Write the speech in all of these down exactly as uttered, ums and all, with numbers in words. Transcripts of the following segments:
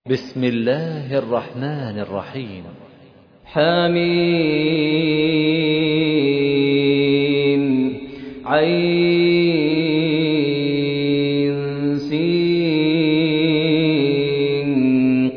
بسم الله الرحمن الرحيم. حميم عين سين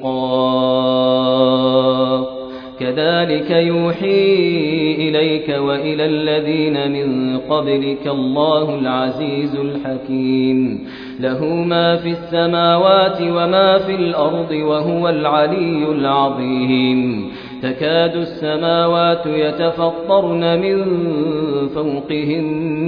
قاف كذلك يوحي إليك وإلى الذين من قبلك الله العزيز الحكيم له ما في السماوات وما في الأرض وهو العلي العظيم تكاد السماوات يتفطرن من فوقهن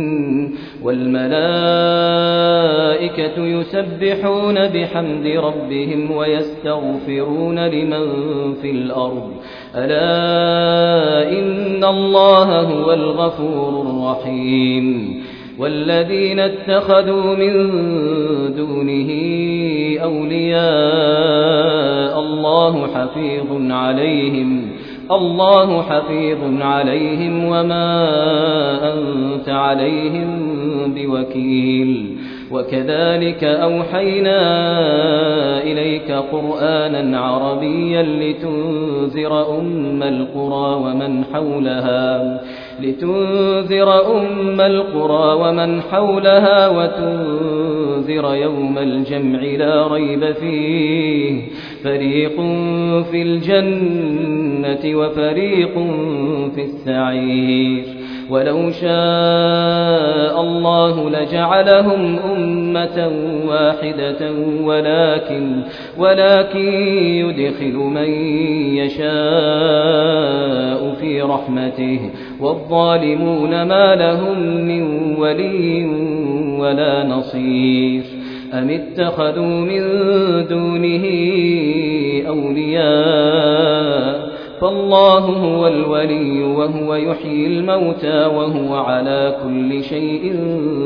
والملائكة يسبحون بحمد ربهم ويستغفرون لمن في الأرض ألا إن الله هو الغفور الرحيم والذين اتخذوا من دونه أولياء الله حفيظ عليهم الله حفيظ عليهم وما أنت عليهم بوكيل وكذلك أوحينا إليك قرآنا عربيا لتنذر أم القرى ومن حولها لتنذر أم القرى ومن حولها وتنذر يوم الجمع لا ريب فيه فريق في الجنة وفريق في السعير ولو شاء الله لجعلهم أمة واحدة ولكن ولكن يدخل من يشاء في رحمته والظالمون ما لهم من ولي ولا نصير أم اتخذوا من دونه أولياء فالله هو الولي وهو يحيي الموتى وهو على كل شيء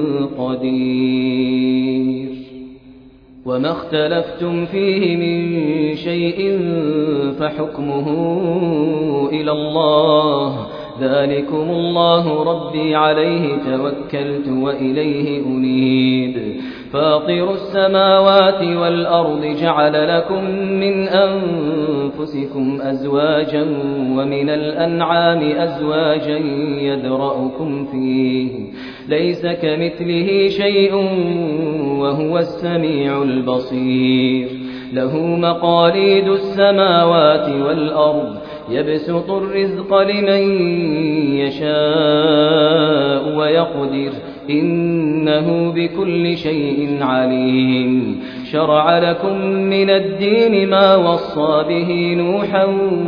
قدير وما اختلفتم فيه من شيء فحكمه إلى الله ذلكم الله ربي عليه توكلت وإليه أنيب فاطر السماوات والأرض جعل لكم من أنفسكم أزواجا ومن الأنعام أزواجا يذرأكم فيه ليس كمثله شيء وهو السميع البصير له مقاليد السماوات والأرض يبسط الرزق لمن يشاء ويقدر إنه بكل شيء عليم شرع لكم من الدين ما وصى به نوحا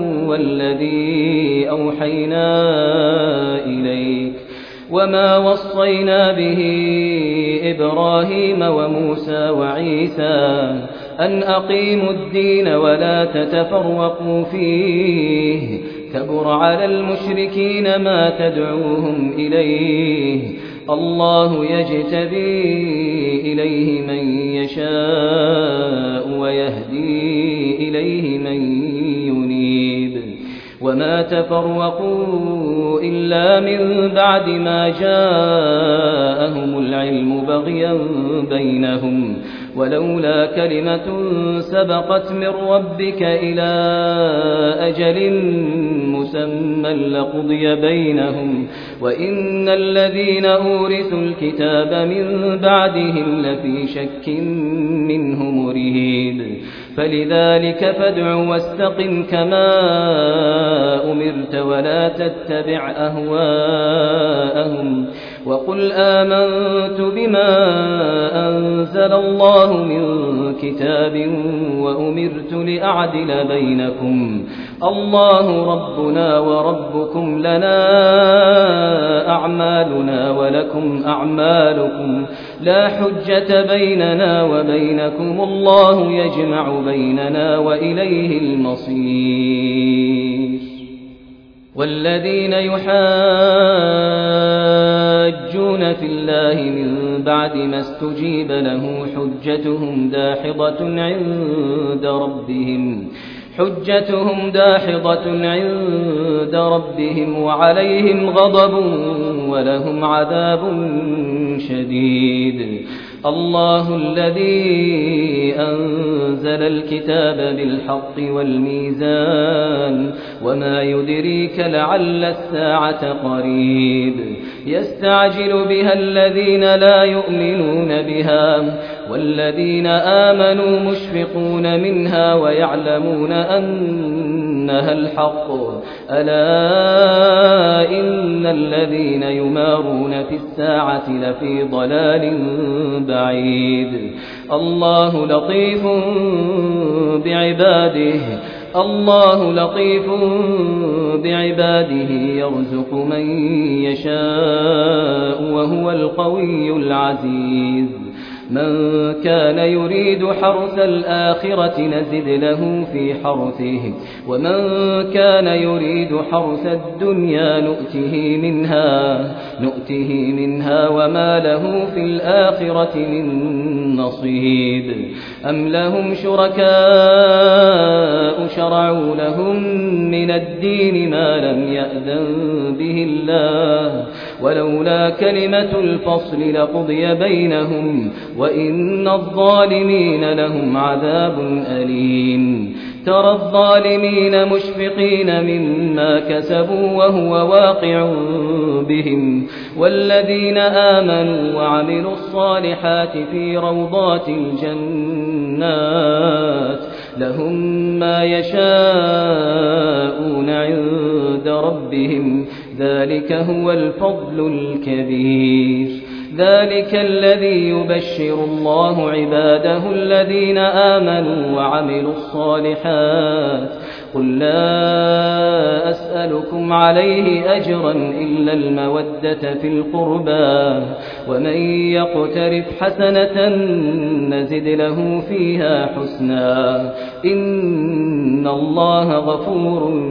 والذي أوحينا إليك وما وصينا به إبراهيم وموسى وعيسى أن أقيموا الدين ولا تتفرقوا فيه كبر على المشركين ما تدعوهم إليه الله يجتبي إليه من يشاء ويهدي إليه من ينيب وما تفرقوا إلا من بعد ما جاءهم العلم بغيا بينهم ولولا كلمة سبقت من ربك إلى أجل مسمى لقضي بينهم وإن الذين أورثوا الكتاب من بعدهم لفي شك منه مريب فلذلك فادع واستقم كما أمرت ولا تتبع أهواءهم وقل آمنت بما أنزل الله من كتاب وأمرت لأعدل بينكم الله ربنا وربكم لنا أعمالنا ولكم أعمالكم لا حجة بيننا وبينكم الله يجمع بيننا وإليه المصير والذين يحاجون في الله من بعد ما استجيب له حجتهم داحضة عند ربهم حجتهم داحضة عند ربهم وعليهم غضب ولهم عذاب شديد الله الذي أنزل الكتاب بالحق والميزان وما يدريك لعل الساعة قريب يستعجل بها الذين لا يؤمنون بها والذين آمنوا مشفقون منها ويعلمون أنها الحق ألا إن الذين يمارون في الساعة لفي ضلال بعيد الله لطيف بعباده الله لطيف بعباده يرزق من يشاء وهو القوي العزيز من كان يريد حرث الآخرة نزد له في حرثه ومن كان يريد حرث الدنيا نؤته منها نؤته منها وما له في الآخرة من نصيب أم لهم شركاء شرعوا لهم من الدين ما لم يأذن به الله ولولا كلمة الفصل لقضي بينهم وإن الظالمين لهم عذاب أليم ترى الظالمين مشفقين مما كسبوا وهو واقع بهم والذين آمنوا وعملوا الصالحات في روضات الجنات لهم ما يشاءون عند ربهم ذلك هو الفضل الكبير ذلك الذي يبشر الله عباده الذين آمنوا وعملوا الصالحات قل لا أسألكم عليه أجرا إلا المودة في القربى ومن يقترف حسنة نزد له فيها حسنا إن الله غفور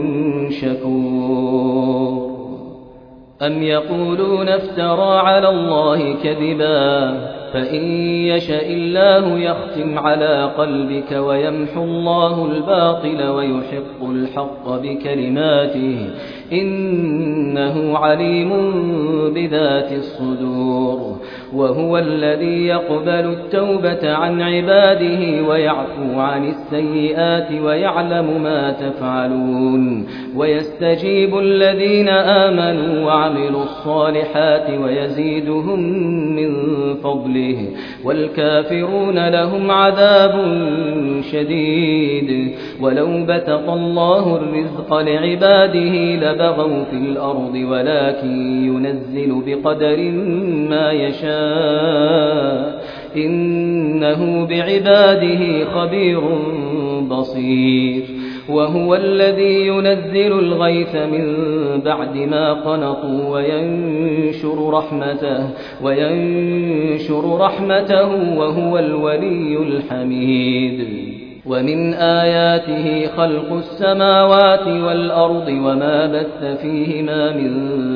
شكور أم يقولون افترى على الله كذبا فإن يشاء الله يختم على قلبك ويمحو الله الباطل ويحق الحق بكلماته إنه عليم بذات الصدور وهو الذي يقبل التوبة عن عباده ويعفو عن السيئات ويعلم ما تفعلون ويستجيب الذين آمنوا وعملوا الصالحات ويزيدهم من فضله والكافرون لهم عذاب شديد ولو بسط الله الرزق لعباده لبغوا في الأرض ولكن ينزل بقدر ما يشاء إنه بعباده خبير بصير وهو الذي ينزل الغيث من بعد ما قنطوا وينشر رحمته وينشر رحمته وهو الولي الحميد ومن آياته خلق السماوات والأرض وما بث فيهما من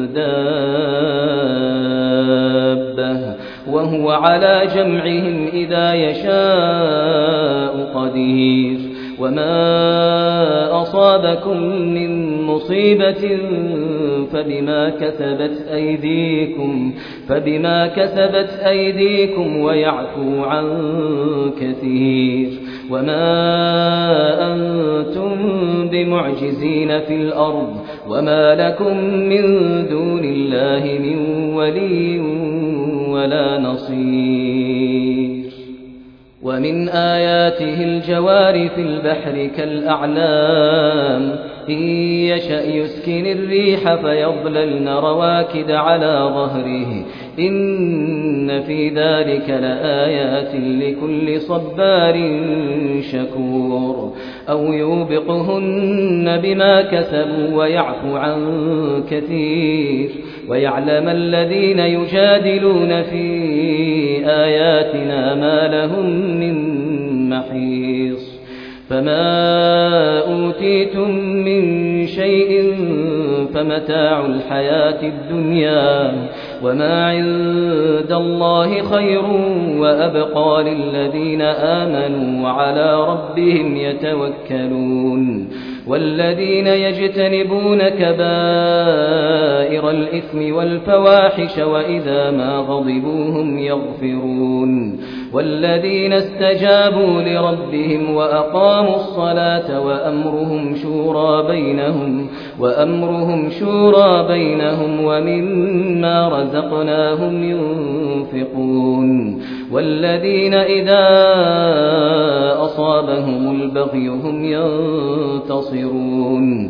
دابة وهو على جمعهم إذا يشاء قدير وما أصابكم من مصيبة فبما كسبت أيديكم فبما كسبت أيديكم ويعفو عن كثير وما أنتم بمعجزين في الأرض وما لكم من دون الله من ولي ولا نصير ومن آياته الجوار في البحر كالأعلام إن يشأ يسكن الريح فيظللن رواكد على ظهره إن في ذلك لآيات لكل صبار شكور أو يوبقهن بما كسبوا ويعفو عن كثير ويعلم الذين يجادلون في آياتنا ما لهم من محيص فما أوتيتم من شيء فمتاع الحياة الدنيا وما عند الله خير وأبقى للذين آمنوا وعلى ربهم يتوكلون والذين يجتنبون كبائر الإثم والفواحش وإذا ما غضبوا هم يغفرون والذين استجابوا لربهم وأقاموا الصلاة وأمرهم شورى بينهم وأمرهم شورى بينهم ومما رزقناهم ينفقون والذين إذا أصابهم البغي هم ينتصرون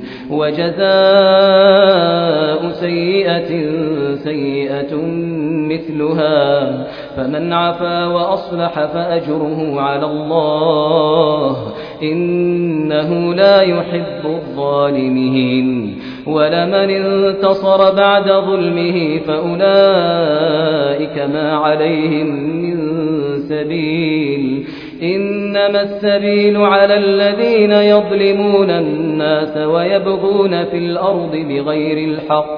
وجزاء سيئة سيئة مثلها فمن عفا وأصلح فأجره على الله إنه لا يحب الظالمين ولمن انتصر بعد ظلمه فأولئك ما عليهم من سبيل إنما السبيل على الذين يظلمون الناس ويبغون في الأرض بغير الحق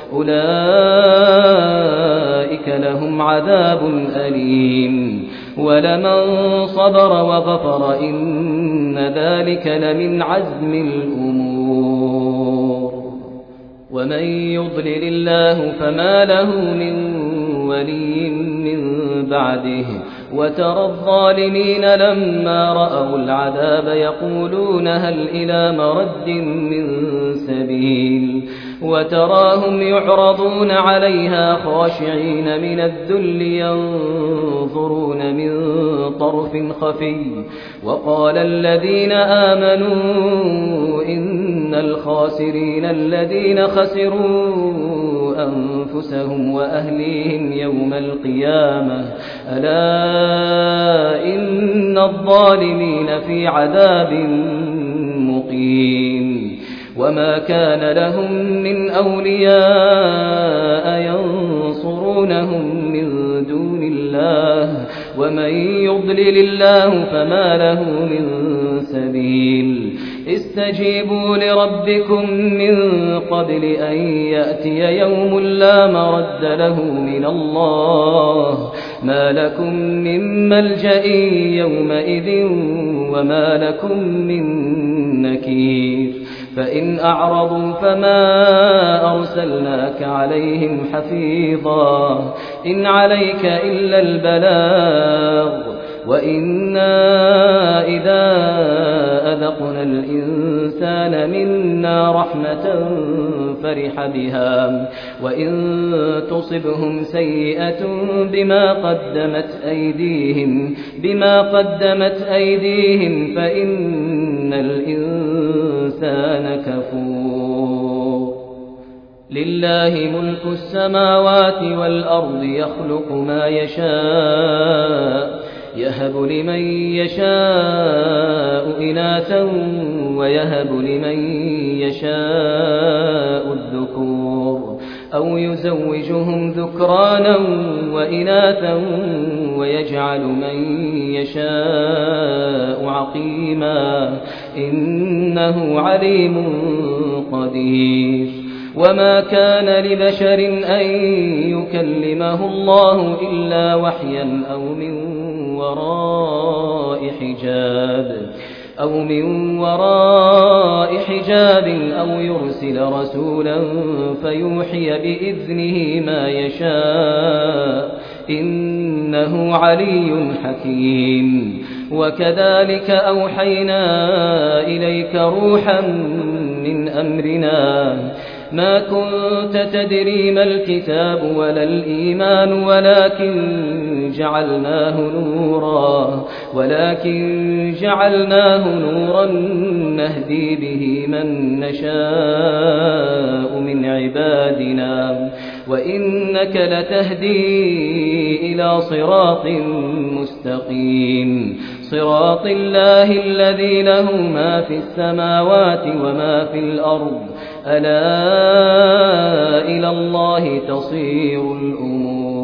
أولئك لهم عذاب أليم ولمن صبر وغفر إن ذلك لمن عزم الأمور ومن يضلل الله فما له من ولي من بعده وترى الظالمين لما رأوا العذاب يقولون هل إلى مرد من سبيل وتراهم يعرضون عليها خاشعين من الذل ينظرون من طرف خفي وقال الذين آمنوا إن الخاسرين الذين خسروا أنفسهم وأهليهم يوم القيامة ألا إن الظالمين في عذاب مقيم وما كان لهم من أولياء ينصرونهم من دون الله ومن يضلل الله فما له من سبيل استجيبوا لربكم من قبل أن يأتي يوم لا مرد له من الله ما لكم من ملجأ يومئذ وما لكم من نكير فإن أعرضوا فما أرسلناك عليهم حفيظا إن عليك إلا البلاغ وإنا إذا أذقنا الإنسان منا رحمة فرح بها وإن تصبهم سيئة بما قدمت أيديهم بما قدمت أيديهم فإن الإنسان كفور لله ملك السماوات والأرض يخلق ما يشاء يهب لمن يشاء إناثا ويهب لمن يشاء الذكور أو يزوجهم ذكرانا وإناثا ويجعل من يشاء عقيما إنه عليم قدير وما كان لبشر أن يكلمه الله إلا وحيا أو من وراء حجاب أو من وراء حجاب أو يرسل رسولا فيوحي بإذنه ما يشاء إنه علي حكيم وكذلك أوحينا إليك روحا من أمرنا ما كنت تدري ما الكتاب ولا الإيمان ولكن جعلناه نورا ولكن جعلناه نورا نهدي به من نشاء من عبادنا وإنك لتهدي إلى صراط مستقيم صراط الله الذي له ما في السماوات وما في الأرض ألا إلى الله تصير الأمور